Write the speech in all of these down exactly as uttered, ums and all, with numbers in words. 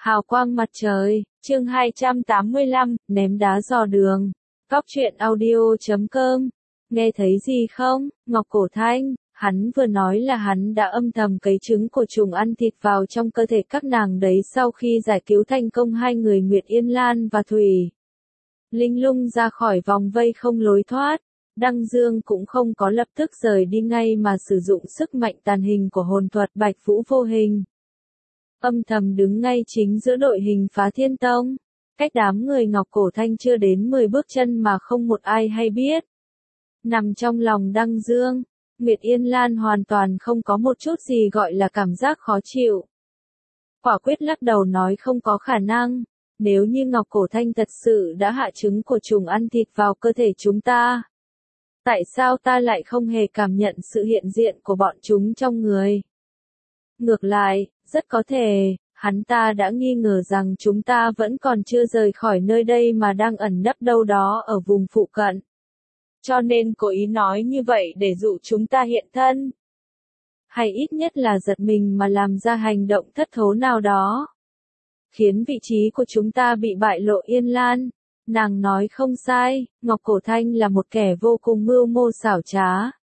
Hào quang mặt trời, chương hai trăm tám mươi lăm, ném đá dò đường. Góc truyện audio chấm com. Nghe thấy gì không, Ngọc Cổ Thanh? Hắn vừa nói là hắn đã âm thầm cấy trứng của trùng ăn thịt vào trong cơ thể các nàng đấy sau khi giải cứu thành công hai người Nguyệt Yên Lan và Thủy Linh Lung ra khỏi vòng vây không lối thoát. Đăng Dương cũng không có lập tức rời đi ngay mà sử dụng sức mạnh tàn hình của hồn thuật Bạch Vũ vô hình. Âm thầm đứng ngay chính giữa đội hình Phá Thiên Tông, cách đám người Ngọc Cổ Thanh chưa đến mười bước chân mà không một ai hay biết. Nằm trong lòng Đăng Dương, Nguyệt Yên Lan hoàn toàn không có một chút gì gọi là cảm giác khó chịu. Quả quyết lắc đầu nói không có khả năng, nếu như Ngọc Cổ Thanh thật sự đã hạ trứng của trùng ăn thịt vào cơ thể chúng ta, tại sao ta lại không hề cảm nhận sự hiện diện của bọn chúng trong người? Ngược lại, rất có thể, hắn ta đã nghi ngờ rằng chúng ta vẫn còn chưa rời khỏi nơi đây mà đang ẩn nấp đâu đó ở vùng phụ cận. Cho nên cố ý nói như vậy để dụ chúng ta hiện thân. Hay ít nhất là giật mình mà làm ra hành động thất thố nào đó, khiến vị trí của chúng ta bị bại lộ. Yên Lan, nàng nói không sai, Ngọc Cổ Thanh là một kẻ vô cùng mưu mô xảo trá.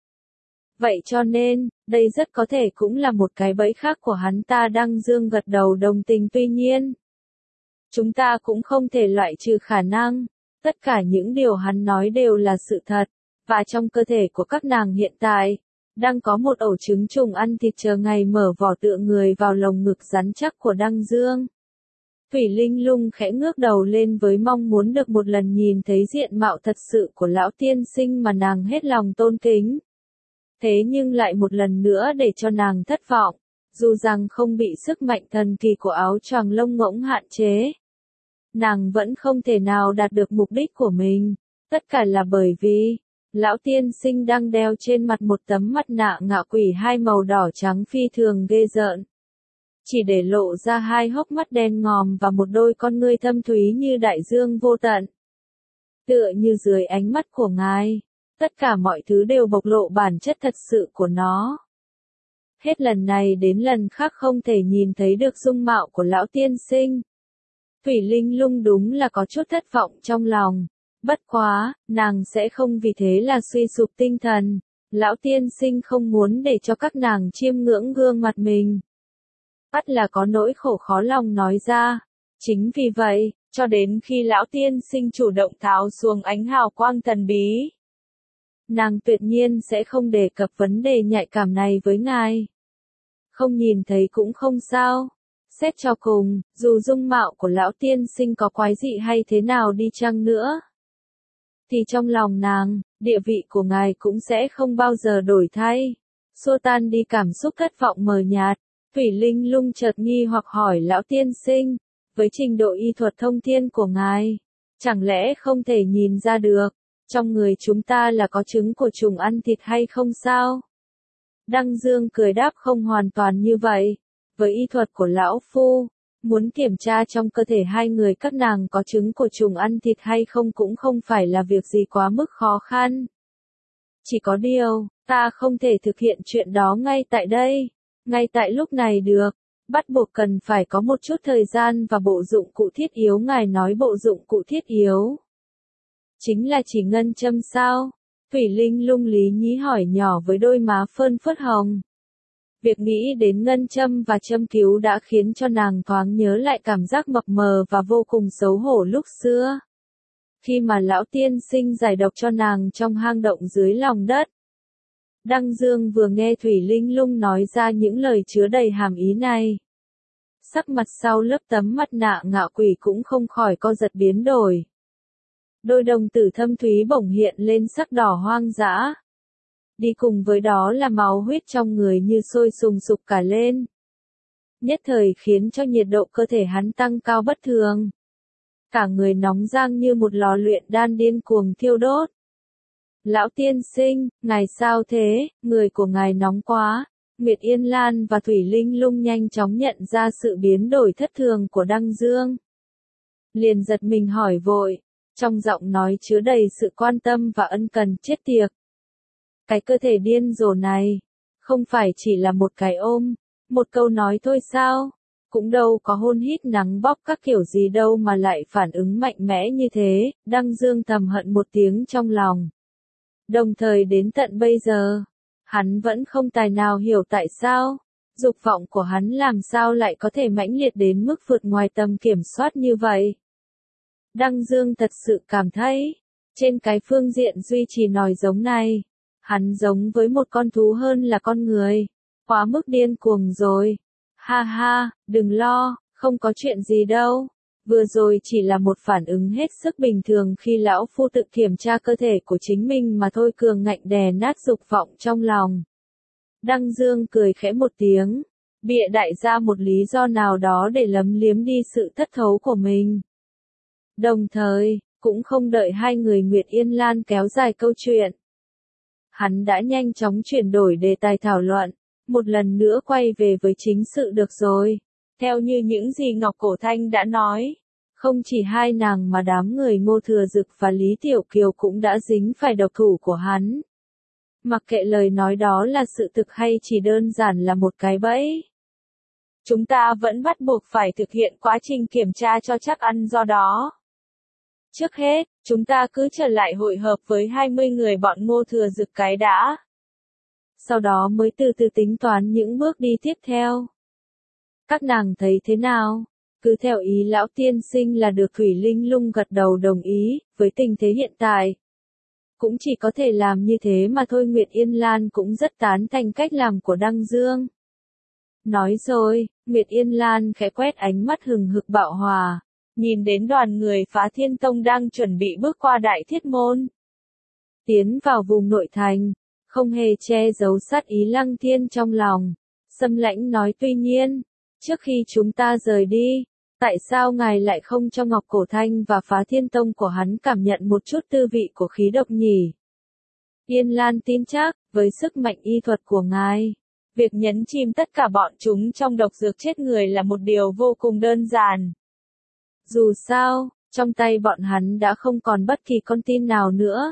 Vậy cho nên, đây rất có thể cũng là một cái bẫy khác của hắn ta. Đăng Dương gật đầu đồng tình. Tuy nhiên, chúng ta cũng không thể loại trừ khả năng, tất cả những điều hắn nói đều là sự thật, và trong cơ thể của các nàng hiện tại, đang có một ổ trứng trùng ăn thịt chờ ngày mở vỏ tựa người vào lồng ngực rắn chắc của Đăng Dương. Thủy Linh Lung khẽ ngước đầu lên với mong muốn được một lần nhìn thấy diện mạo thật sự của lão tiên sinh mà nàng hết lòng tôn kính. Thế nhưng lại một lần nữa để cho nàng thất vọng, dù rằng không bị sức mạnh thần kỳ của áo choàng lông ngỗng hạn chế, nàng vẫn không thể nào đạt được mục đích của mình. Tất cả là bởi vì, lão tiên sinh đang đeo trên mặt một tấm mặt nạ ngạ quỷ hai màu đỏ trắng phi thường ghê rợn. Chỉ để lộ ra hai hốc mắt đen ngòm và một đôi con ngươi thâm thúy như đại dương vô tận. Tựa như dưới ánh mắt của ngài, tất cả mọi thứ đều bộc lộ bản chất thật sự của nó. Hết lần này đến lần khác không thể nhìn thấy được dung mạo của lão tiên sinh. Thủy Linh Lung đúng là có chút thất vọng trong lòng. Bất quá, nàng sẽ không vì thế là suy sụp tinh thần. Lão tiên sinh không muốn để cho các nàng chiêm ngưỡng gương mặt mình. Bắt là có nỗi khổ khó lòng nói ra. Chính vì vậy, cho đến khi lão tiên sinh chủ động tháo xuống ánh hào quang thần bí, nàng tuyệt nhiên sẽ không đề cập vấn đề nhạy cảm này với ngài. Không nhìn thấy cũng không sao. Xét cho cùng, dù dung mạo của lão tiên sinh có quái dị hay thế nào đi chăng nữa, thì trong lòng nàng, địa vị của ngài cũng sẽ không bao giờ đổi thay. Xua tan đi cảm xúc thất vọng mờ nhạt, Thủy Linh Lung chợt nghi hoặc hỏi lão tiên sinh, với trình độ y thuật thông thiên của ngài, chẳng lẽ không thể nhìn ra được, trong người chúng ta là có trứng của trùng ăn thịt hay không sao? Đăng Dương cười đáp không hoàn toàn như vậy. Với y thuật của lão phu, muốn kiểm tra trong cơ thể hai người các nàng có trứng của trùng ăn thịt hay không cũng không phải là việc gì quá mức khó khăn. Chỉ có điều, ta không thể thực hiện chuyện đó ngay tại đây, ngay tại lúc này được. Bắt buộc cần phải có một chút thời gian và bộ dụng cụ thiết yếu. Ngài nói bộ dụng cụ thiết yếu chính là chỉ ngân châm sao? Thủy Linh Lung lý nhí hỏi nhỏ với đôi má phơn phớt hồng. Việc nghĩ đến ngân châm và châm cứu đã khiến cho nàng thoáng nhớ lại cảm giác mập mờ và vô cùng xấu hổ lúc xưa, khi mà lão tiên sinh giải độc cho nàng trong hang động dưới lòng đất. Đăng Dương vừa nghe Thủy Linh Lung nói ra những lời chứa đầy hàm ý này, sắc mặt sau lớp tấm mặt nạ ngạ quỷ cũng không khỏi co giật biến đổi. Đôi đồng tử thâm thúy bỗng hiện lên sắc đỏ hoang dã. Đi cùng với đó là máu huyết trong người như sôi sùng sục cả lên. Nhất thời khiến cho nhiệt độ cơ thể hắn tăng cao bất thường. Cả người nóng rang như một lò luyện đan điên cuồng thiêu đốt. Lão tiên sinh, ngài sao thế, người của ngài nóng quá. Nguyệt Yên Lan và Thủy Linh Lung nhanh chóng nhận ra sự biến đổi thất thường của Đăng Dương. Liền giật mình hỏi vội, trong giọng nói chứa đầy sự quan tâm và ân cần. Chết tiệt! Cái cơ thể điên rồ này, không phải chỉ là một cái ôm, một câu nói thôi sao? cũng đâu có hôn hít nắng bóp các kiểu gì đâu mà lại phản ứng mạnh mẽ như thế, Đăng Dương thầm hận một tiếng trong lòng. Đồng thời đến tận bây giờ, hắn vẫn không tài nào hiểu tại sao, dục vọng của hắn làm sao lại có thể mãnh liệt đến mức vượt ngoài tầm kiểm soát như vậy. Đăng Dương thật sự cảm thấy, trên cái phương diện duy trì nòi giống này, hắn giống với một con thú hơn là con người, quá mức điên cuồng rồi. Ha ha, đừng lo, không có chuyện gì đâu. Vừa rồi chỉ là một phản ứng hết sức bình thường khi lão phu tự kiểm tra cơ thể của chính mình mà thôi, cường ngạnh đè nát dục vọng trong lòng. Đăng Dương cười khẽ một tiếng, bịa đại ra một lý do nào đó để lấm liếm đi sự thất thố của mình. Đồng thời, cũng không đợi hai người Nguyệt Yên Lan kéo dài câu chuyện. Hắn đã nhanh chóng chuyển đổi đề tài thảo luận, một lần nữa quay về với chính sự được rồi. Theo như những gì Ngọc Cổ Thanh đã nói, không chỉ hai nàng mà đám người Ngô Thừa Dực và Lý Tiểu Kiều cũng đã dính phải độc thủ của hắn. Mặc kệ lời nói đó là sự thực hay chỉ đơn giản là một cái bẫy, chúng ta vẫn bắt buộc phải thực hiện quá trình kiểm tra cho chắc ăn, do đó. Trước hết, chúng ta cứ trở lại hội hợp với hai mươi người bọn Ngô Thừa Dực cái đã. Sau đó mới từ từ tính toán những bước đi tiếp theo. Các nàng thấy thế nào? Cứ theo ý lão tiên sinh là được. Thủy Linh Lung gật đầu đồng ý, với tình thế hiện tại. Cũng chỉ có thể làm như thế mà thôi. Nguyệt Yên Lan cũng rất tán thành cách làm của Đăng Dương. Nói rồi, Nguyệt Yên Lan khẽ quét ánh mắt hừng hực bạo hòa, nhìn đến đoàn người Phá Thiên Tông đang chuẩn bị bước qua Đại Thiết Môn, tiến vào vùng nội thành, không hề che giấu sát ý Lăng Thiên trong lòng. Sâm Lãnh nói, tuy nhiên, trước khi chúng ta rời đi, tại sao ngài lại không cho Ngọc Cổ Thanh và Phá Thiên Tông của hắn cảm nhận một chút tư vị của khí độc nhỉ? Yên Lan tin chắc, với sức mạnh y thuật của ngài, việc nhấn chìm tất cả bọn chúng trong độc dược chết người là một điều vô cùng đơn giản. Dù sao, trong tay bọn hắn đã không còn bất kỳ con tin nào nữa.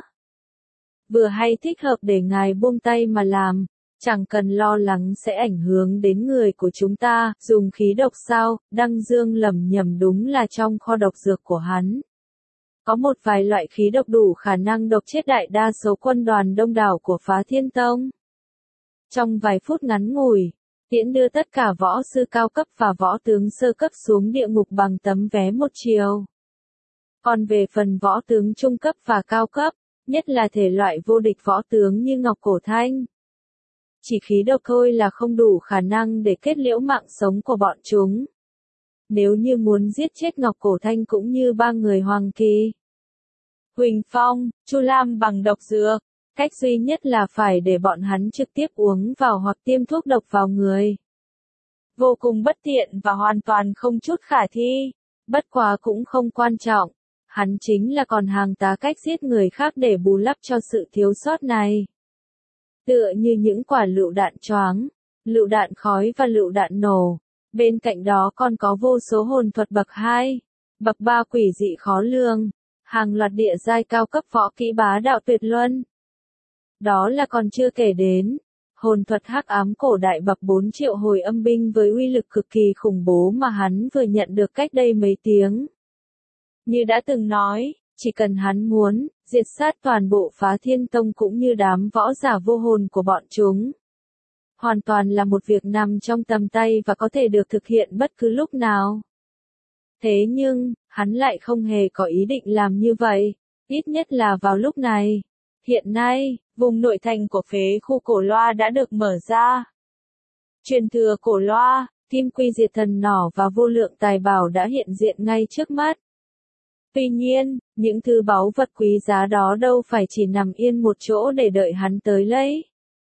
Vừa hay thích hợp để ngài buông tay mà làm, chẳng cần lo lắng sẽ ảnh hưởng đến người của chúng ta. Dùng khí độc sao? Đăng Dương lầm nhầm, đúng là trong kho độc dược của hắn có một vài loại khí độc đủ khả năng độc chết đại đa số quân đoàn đông đảo của Phá Thiên Tông. Trong vài phút ngắn ngủi, tiễn đưa tất cả võ sư cao cấp và võ tướng sơ cấp xuống địa ngục bằng tấm vé một chiều. Còn về phần võ tướng trung cấp và cao cấp, nhất là thể loại vô địch võ tướng như Ngọc Cổ Thanh, chỉ khí độc thôi là không đủ khả năng để kết liễu mạng sống của bọn chúng. Nếu như muốn giết chết Ngọc Cổ Thanh cũng như ba người Hoàng Kỳ, Huỳnh Phong, Chu Lam bằng độc dược, cách duy nhất là phải để bọn hắn trực tiếp uống vào hoặc tiêm thuốc độc vào người. Vô cùng bất tiện và hoàn toàn không chút khả thi. Bất quá cũng không quan trọng, hắn chính là còn hàng tá cách giết người khác để bù lấp cho sự thiếu sót này. Tựa như những quả lựu đạn choáng, lựu đạn khói và lựu đạn nổ. Bên cạnh đó còn có vô số hồn thuật bậc hai, bậc ba quỷ dị khó lường, hàng loạt địa giai cao cấp võ kỹ bá đạo tuyệt luân. Đó là còn chưa kể đến hồn thuật hắc ám cổ đại bậc bốn triệu hồi âm binh với uy lực cực kỳ khủng bố mà hắn vừa nhận được cách đây mấy tiếng. Như đã từng nói, chỉ cần hắn muốn, diệt sát toàn bộ Phá Thiên Tông cũng như đám võ giả vô hồn của bọn chúng. Hoàn toàn là một việc nằm trong tầm tay và có thể được thực hiện bất cứ lúc nào. Thế nhưng, hắn lại không hề có ý định làm như vậy, ít nhất là vào lúc này. Hiện nay, vùng nội thành của phế khu Cổ Loa đã được mở ra. Truyền thừa Cổ Loa, Kim Quy Diệt Thần Nỏ và vô lượng tài bảo đã hiện diện ngay trước mắt. Tuy nhiên, những thứ báu vật quý giá đó đâu phải chỉ nằm yên một chỗ để đợi hắn tới lấy.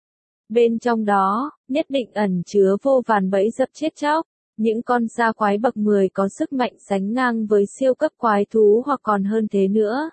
Bên trong đó, nhất định ẩn chứa vô vàn bẫy dập chết chóc, những con sa quái bậc mười có sức mạnh sánh ngang với siêu cấp quái thú hoặc còn hơn thế nữa.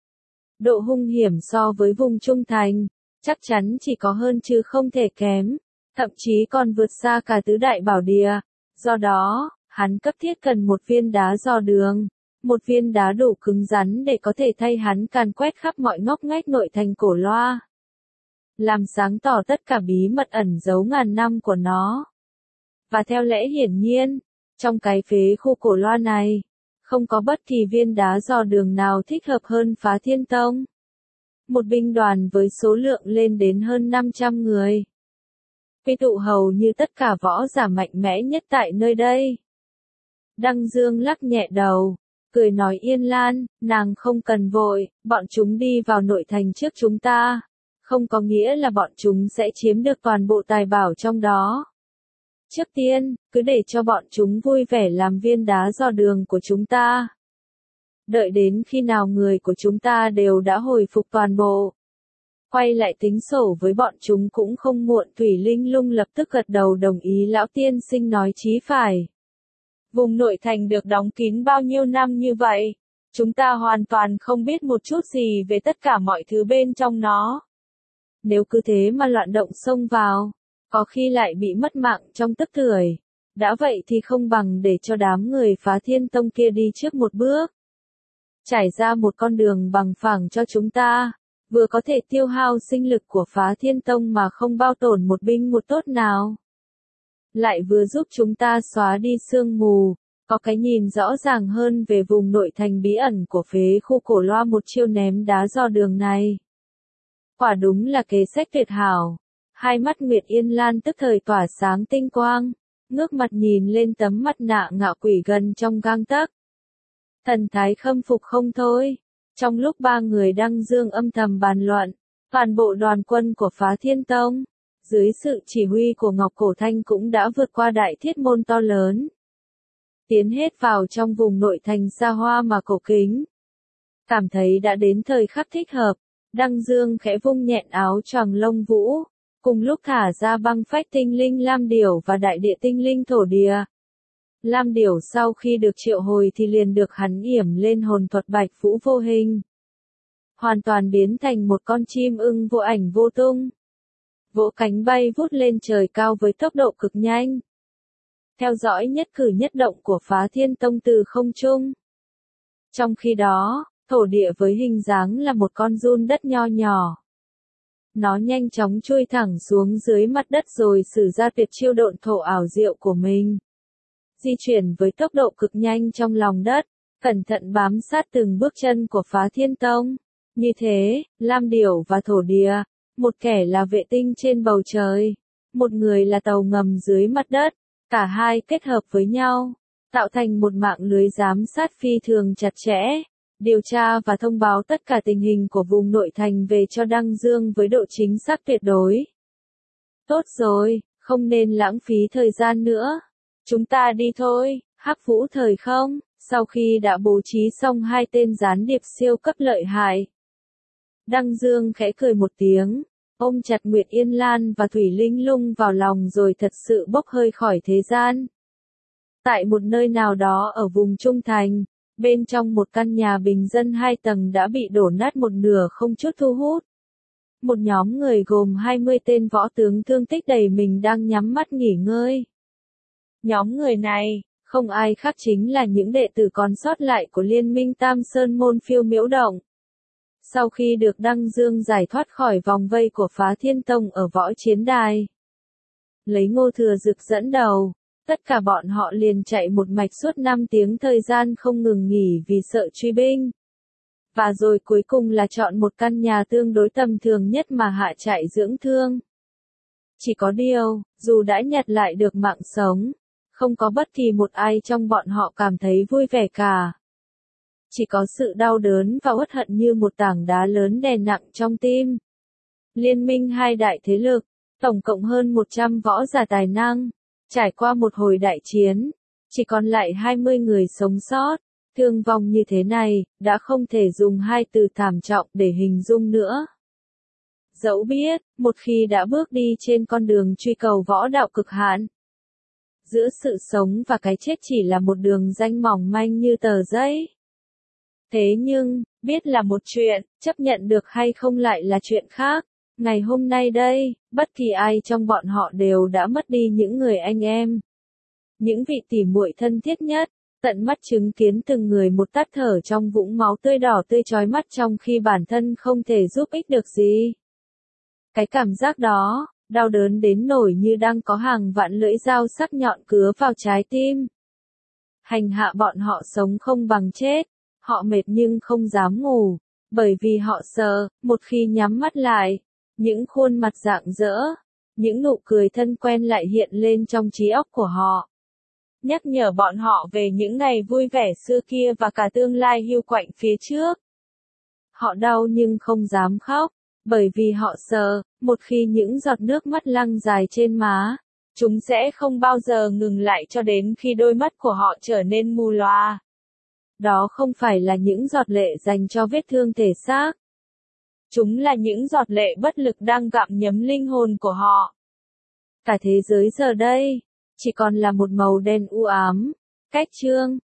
Độ hung hiểm so với vùng trung thành, chắc chắn chỉ có hơn chứ không thể kém, thậm chí còn vượt xa cả tứ đại bảo địa. Do đó, hắn cấp thiết cần một viên đá dò đường, một viên đá đủ cứng rắn để có thể thay hắn càn quét khắp mọi ngóc ngách nội thành Cổ Loa, làm sáng tỏ tất cả bí mật ẩn giấu ngàn năm của nó. Và theo lẽ hiển nhiên, Trong cái phế khu cổ loa này, không có bất kỳ viên đá dò đường nào thích hợp hơn Phá Thiên Tông. Một binh đoàn với số lượng lên đến hơn năm trăm người. Quy tụ hầu như tất cả võ giả mạnh mẽ nhất tại nơi đây. Đăng Dương lắc nhẹ đầu, cười nói Yên Lan, nàng không cần vội, bọn chúng đi vào nội thành trước chúng ta. Không có nghĩa là bọn chúng sẽ chiếm được toàn bộ tài bảo trong đó. Trước tiên, cứ để cho bọn chúng vui vẻ làm viên đá dò đường của chúng ta. Đợi đến khi nào người của chúng ta đều đã hồi phục toàn bộ. Quay lại tính sổ với bọn chúng cũng không muộn. Thủy Linh Lung lập tức gật đầu đồng ý lão tiên sinh nói chí phải. Vùng nội thành được đóng kín bao nhiêu năm như vậy, chúng ta hoàn toàn không biết một chút gì về tất cả mọi thứ bên trong nó. Nếu cứ thế mà loạn động xông vào, có khi lại bị mất mạng trong tức thời. Đã vậy thì không bằng để cho đám người Phá Thiên Tông kia đi trước một bước. Trải ra một con đường bằng phẳng cho chúng ta, vừa có thể tiêu hao sinh lực của Phá Thiên Tông mà không bao tổn một binh một tốt nào. Lại vừa giúp chúng ta xóa đi sương mù, có cái nhìn rõ ràng hơn về vùng nội thành bí ẩn của phế khu cổ loa một chiêu ném đá dò đường này. Quả đúng là kế sách tuyệt hảo. Hai mắt Nguyệt Yên Lan tức thời tỏa sáng tinh quang, ngước mặt nhìn lên tấm mặt nạ ngạo quỷ gần trong gang tấc. Thần thái khâm phục không thôi. Trong lúc ba người Đăng Dương âm thầm bàn luận, toàn bộ đoàn quân của Phá Thiên Tông, dưới sự chỉ huy của Ngọc Cổ Thanh cũng đã vượt qua đại thiết môn to lớn. Tiến hết vào trong vùng nội thành xa hoa mà cổ kính. Cảm thấy đã đến thời khắc thích hợp, Đăng Dương khẽ vung nhẹn áo choàng lông vũ, cùng lúc thả ra băng phách tinh linh Lam Điểu và đại địa tinh linh Thổ Địa. Lam Điểu sau khi được triệu hồi thì liền được hắn yểm lên hồn thuật Bạch Vũ vô hình. Hoàn toàn biến thành một con chim ưng vô ảnh vô tung. Vỗ cánh bay vút lên trời cao với tốc độ cực nhanh. Theo dõi nhất cử nhất động của Phá Thiên Tông từ không trung. Trong khi đó, Thổ Địa với hình dáng là một con giun đất nho nhỏ. Nó nhanh chóng chui thẳng xuống dưới mặt đất rồi sử ra tuyệt chiêu độn thổ ảo diệu của mình. Di chuyển với tốc độ cực nhanh trong lòng đất, cẩn thận bám sát từng bước chân của Phá Thiên Tông. Như thế, Lam Điểu và Thổ Địa, một kẻ là vệ tinh trên bầu trời, một người là tàu ngầm dưới mặt đất, cả hai kết hợp với nhau, tạo thành một mạng lưới giám sát phi thường chặt chẽ, điều tra và thông báo tất cả tình hình của vùng nội thành về cho Đăng Dương với độ chính xác tuyệt đối. Tốt rồi, không nên lãng phí thời gian nữa. Chúng ta đi thôi. Hắc Vũ Thời Không, sau khi đã bố trí xong hai tên gián điệp siêu cấp lợi hại. Đăng Dương khẽ cười một tiếng, ôm chặt Nguyệt Yên Lan và Thủy Linh Lung vào lòng rồi thật sự bốc hơi khỏi thế gian. Tại một nơi nào đó ở vùng Trung Thành, bên trong một căn nhà bình dân hai tầng đã bị đổ nát một nửa không chút thu hút. Một nhóm người gồm hai mươi tên võ tướng thương tích đầy mình đang nhắm mắt nghỉ ngơi. Nhóm người này, không ai khác chính là những đệ tử còn sót lại của Liên minh Tam Sơn Môn Phiêu Miễu Động. Sau khi được Đăng Dương giải thoát khỏi vòng vây của Phá Thiên Tông ở võ chiến đài, lấy Ngô Thừa Dực dẫn đầu, tất cả bọn họ liền chạy một mạch suốt năm tiếng thời gian không ngừng nghỉ vì sợ truy binh. Và rồi cuối cùng là chọn một căn nhà tương đối tầm thường nhất mà hạ trại dưỡng thương. Chỉ có điều, dù đã nhặt lại được mạng sống, không có bất kỳ một ai trong bọn họ cảm thấy vui vẻ cả. Chỉ có sự đau đớn và uất hận như một tảng đá lớn đè nặng trong tim. Liên minh hai đại thế lực, tổng cộng hơn một trăm võ giả tài năng, trải qua một hồi đại chiến, chỉ còn lại hai mươi người sống sót. Thương vong như thế này, đã không thể dùng hai từ thảm trọng để hình dung nữa. Dẫu biết, một khi đã bước đi trên con đường truy cầu võ đạo cực hạn, giữa sự sống và cái chết chỉ là một đường ranh mỏng manh như tờ giấy. Thế nhưng, biết là một chuyện, chấp nhận được hay không lại là chuyện khác. Ngày hôm nay đây, bất kỳ ai trong bọn họ đều đã mất đi những người anh em. Những vị tỉ muội thân thiết nhất, tận mắt chứng kiến từng người một tắt thở trong vũng máu tươi đỏ tươi chói mắt trong khi bản thân không thể giúp ích được gì. Cái cảm giác đó, đau đớn đến nỗi như đang có hàng vạn lưỡi dao sắc nhọn cứa vào trái tim. hành hạ bọn họ sống không bằng chết. Họ mệt nhưng không dám ngủ, bởi vì họ sợ, một khi nhắm mắt lại, những khuôn mặt rạng rỡ, những nụ cười thân quen lại hiện lên trong trí óc của họ. Nhắc nhở bọn họ về những ngày vui vẻ xưa kia và cả tương lai hiu quạnh phía trước. Họ đau nhưng không dám khóc, bởi vì họ sợ, một khi những giọt nước mắt lăn dài trên má, chúng sẽ không bao giờ ngừng lại cho đến khi đôi mắt của họ trở nên mù lòa. Đó không phải là những giọt lệ dành cho vết thương thể xác. Chúng là những giọt lệ bất lực đang gặm nhấm linh hồn của họ. Cả thế giới giờ đây, chỉ còn là một màu đen u ám. Cách chương